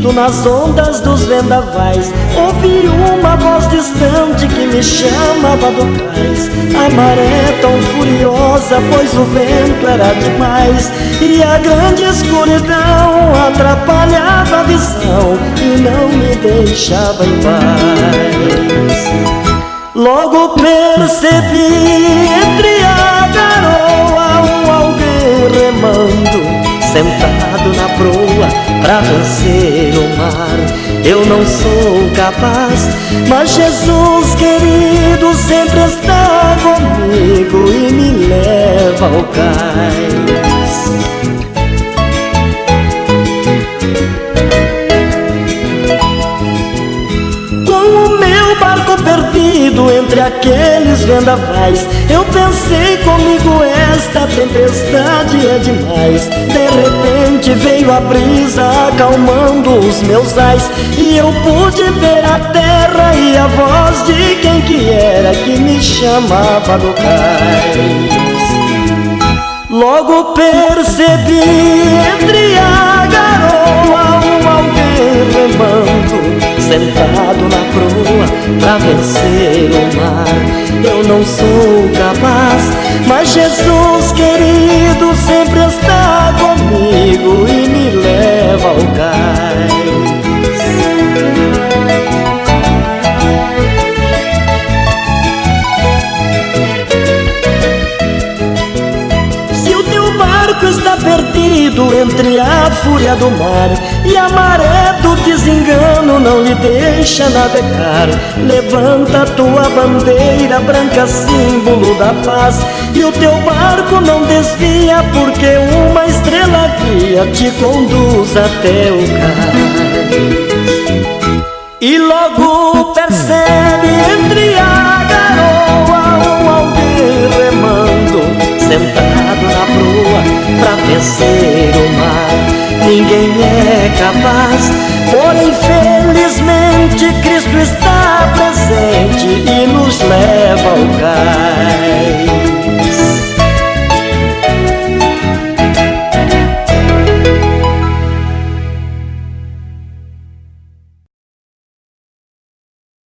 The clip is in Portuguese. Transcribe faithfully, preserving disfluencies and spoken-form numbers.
perdido nas ondas dos vendavais, ouvi uma voz distante que me chamava do cais. A maré tão furiosa, pois o vento era demais, e a grande escuridão atrapalhava a visão e não me deixava em paz. Logo percebi entre a garoa um alguém remando, sentado na proa pra vencer o mar. Eu não sou capaz, mas Jesus querido sempre está comigo e me leva ao cais. Com o meu barco perdido entre aqueles vendavais, eu pensei comigo, esta tempestade é demais. De repente veio a brisa acalmando os meus ais, e eu pude ver a terra e a voz de quem que era que me chamava do cais. Logo percebi entre a garoa um alguém remando, sentado na proa pra vencer o mar. Eu não sou capaz, mas Jesus querido sempre está comigo e me leva ao cais. Está perdido entre a fúria do mar e a maré do desengano não lhe deixa navegar. Levanta tua bandeira branca, símbolo da paz, e o teu barco não desvia, porque uma estrela guia te conduz até o cais. E logo percebe entre a garoa um alguém remando, sentado na proa pra vencer o mar. Ninguém é capaz, porém felizmente Cristo está presente e nos leva ao cais.